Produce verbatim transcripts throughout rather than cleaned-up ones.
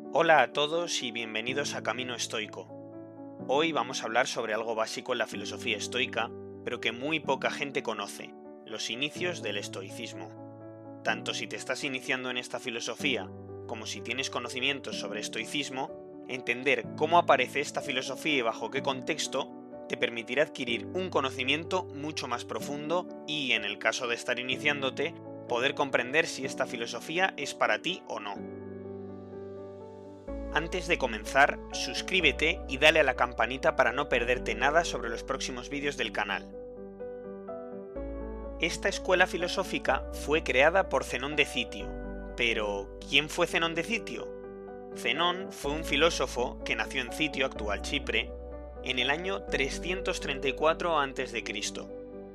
Hola a todos y bienvenidos a Camino Estoico. Hoy vamos a hablar sobre algo básico en la filosofía estoica, pero que muy poca gente conoce, los inicios del estoicismo. Tanto si te estás iniciando en esta filosofía, como si tienes conocimientos sobre estoicismo, entender cómo aparece esta filosofía y bajo qué contexto te permitirá adquirir un conocimiento mucho más profundo y, en el caso de estar iniciándote, poder comprender si esta filosofía es para ti o no. Antes de comenzar, suscríbete y dale a la campanita para no perderte nada sobre los próximos vídeos del canal. Esta escuela filosófica fue creada por Zenón de Citio. Pero, ¿quién fue Zenón de Citio? Zenón fue un filósofo que nació en Citio, actual Chipre, en el año trescientos treinta y cuatro antes de Cristo.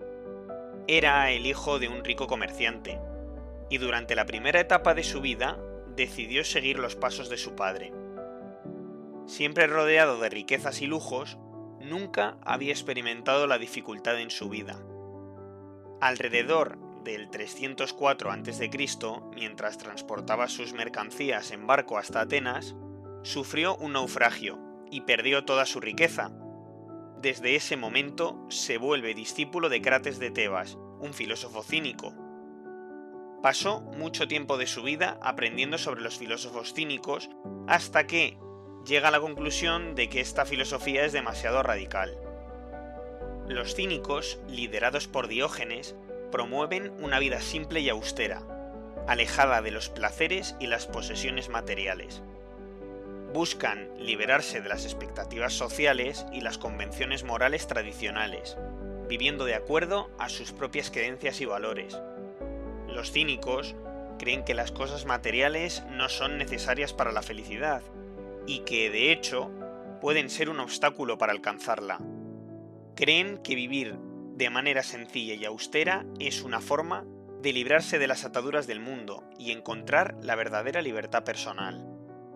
Era el hijo de un rico comerciante, y durante la primera etapa de su vida decidió seguir los pasos de su padre. Siempre rodeado de riquezas y lujos, nunca había experimentado la dificultad en su vida. Alrededor del trescientos cuatro antes de Cristo, mientras transportaba sus mercancías en barco hasta Atenas, sufrió un naufragio y perdió toda su riqueza. Desde ese momento se vuelve discípulo de Crates de Tebas, un filósofo cínico. Pasó mucho tiempo de su vida aprendiendo sobre los filósofos cínicos hasta que llega a la conclusión de que esta filosofía es demasiado radical. Los cínicos, liderados por Diógenes, promueven una vida simple y austera, alejada de los placeres y las posesiones materiales. Buscan liberarse de las expectativas sociales y las convenciones morales tradicionales, viviendo de acuerdo a sus propias creencias y valores. Los cínicos creen que las cosas materiales no son necesarias para la felicidad y que, de hecho, pueden ser un obstáculo para alcanzarla. Creen que vivir de manera sencilla y austera es una forma de librarse de las ataduras del mundo y encontrar la verdadera libertad personal.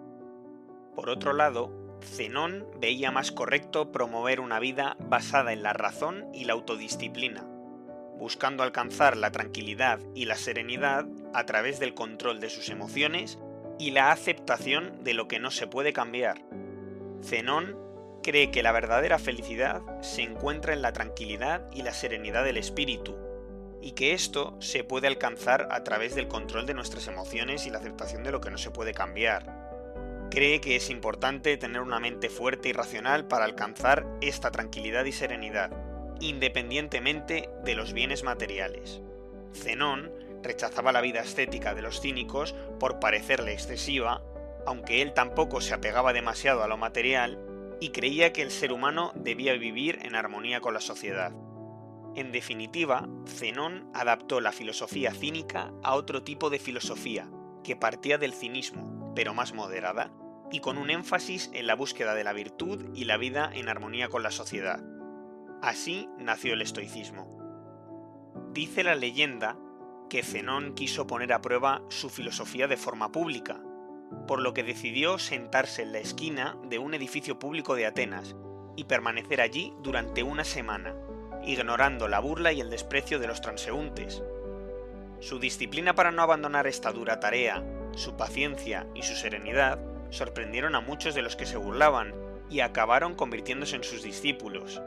Por otro lado, Zenón veía más correcto promover una vida basada en la razón y la autodisciplina, buscando alcanzar la tranquilidad y la serenidad a través del control de sus emociones y la aceptación de lo que no se puede cambiar. Zenón cree que la verdadera felicidad se encuentra en la tranquilidad y la serenidad del espíritu, y que esto se puede alcanzar a través del control de nuestras emociones y la aceptación de lo que no se puede cambiar. Cree que es importante tener una mente fuerte y racional para alcanzar esta tranquilidad y serenidad, independientemente de los bienes materiales. Zenón rechazaba la vida ascética de los cínicos por parecerle excesiva, aunque él tampoco se apegaba demasiado a lo material, y creía que el ser humano debía vivir en armonía con la sociedad. En definitiva, Zenón adaptó la filosofía cínica a otro tipo de filosofía, que partía del cinismo, pero más moderada, y con un énfasis en la búsqueda de la virtud y la vida en armonía con la sociedad. Así nació el estoicismo. Dice la leyenda que Zenón quiso poner a prueba su filosofía de forma pública, por lo que decidió sentarse en la esquina de un edificio público de Atenas y permanecer allí durante una semana, ignorando la burla y el desprecio de los transeúntes. Su disciplina para no abandonar esta dura tarea, su paciencia y su serenidad sorprendieron a muchos de los que se burlaban y acabaron convirtiéndose en sus discípulos.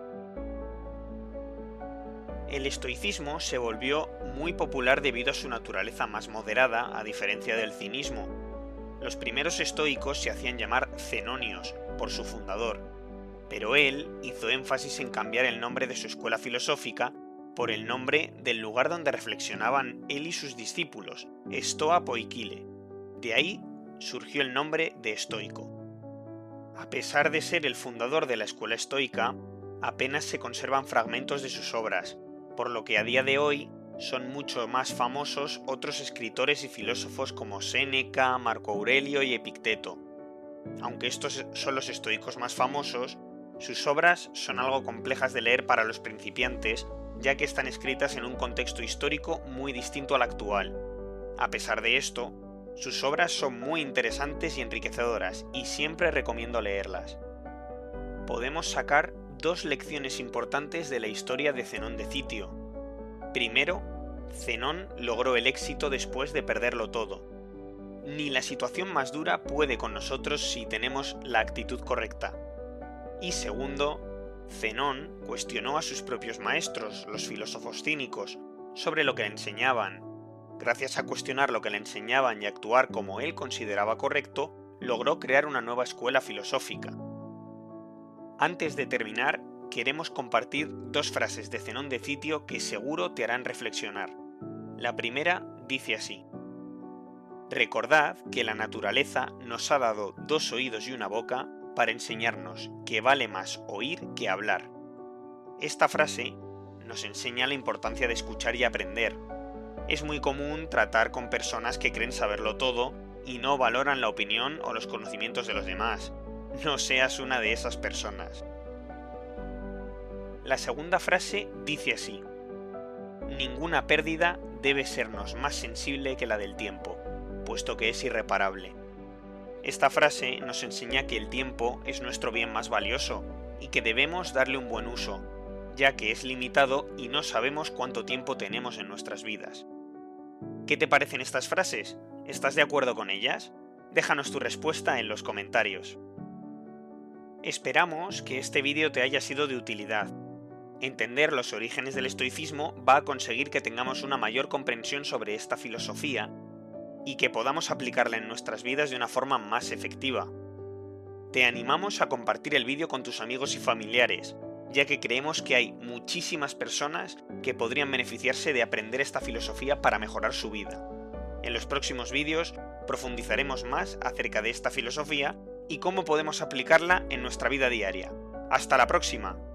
El estoicismo se volvió muy popular debido a su naturaleza más moderada, a diferencia del cinismo. Los primeros estoicos se hacían llamar cenonios, por su fundador, pero él hizo énfasis en cambiar el nombre de su escuela filosófica por el nombre del lugar donde reflexionaban él y sus discípulos, Stoa Poikile. De ahí surgió el nombre de estoico. A pesar de ser el fundador de la escuela estoica, apenas se conservan fragmentos de sus obras, por lo que a día de hoy son mucho más famosos otros escritores y filósofos como Séneca, Marco Aurelio y Epicteto. Aunque estos son los estoicos más famosos, sus obras son algo complejas de leer para los principiantes, ya que están escritas en un contexto histórico muy distinto al actual. A pesar de esto, sus obras son muy interesantes y enriquecedoras, y siempre recomiendo leerlas. Podemos sacar dos lecciones importantes de la historia de Zenón de Citio. Primero, Zenón logró el éxito después de perderlo todo. ni la situación más dura puede con nosotros si tenemos la actitud correcta. Y segundo, Zenón cuestionó a sus propios maestros, los filósofos cínicos, sobre lo que le enseñaban. Gracias a cuestionar lo que le enseñaban y actuar como él consideraba correcto, logró crear una nueva escuela filosófica. Antes de terminar, queremos compartir dos frases de Zenón de Citio que seguro te harán reflexionar. La primera dice así: recordad que la naturaleza nos ha dado dos oídos y una boca para enseñarnos que vale más oír que hablar. Esta frase nos enseña la importancia de escuchar y aprender. Es muy común tratar con personas que creen saberlo todo y no valoran la opinión o los conocimientos de los demás. No seas una de esas personas. La segunda frase dice así: ninguna pérdida debe sernos más sensible que la del tiempo, puesto que es irreparable. Esta frase nos enseña que el tiempo es nuestro bien más valioso y que debemos darle un buen uso, ya que es limitado y no sabemos cuánto tiempo tenemos en nuestras vidas. ¿Qué te parecen estas frases? ¿Estás de acuerdo con ellas? Déjanos tu respuesta en los comentarios. Esperamos que este vídeo te haya sido de utilidad. Entender los orígenes del estoicismo va a conseguir que tengamos una mayor comprensión sobre esta filosofía y que podamos aplicarla en nuestras vidas de una forma más efectiva. Te animamos a compartir el vídeo con tus amigos y familiares, ya que creemos que hay muchísimas personas que podrían beneficiarse de aprender esta filosofía para mejorar su vida. En los próximos vídeos profundizaremos más acerca de esta filosofía y cómo podemos aplicarla en nuestra vida diaria. ¡Hasta la próxima!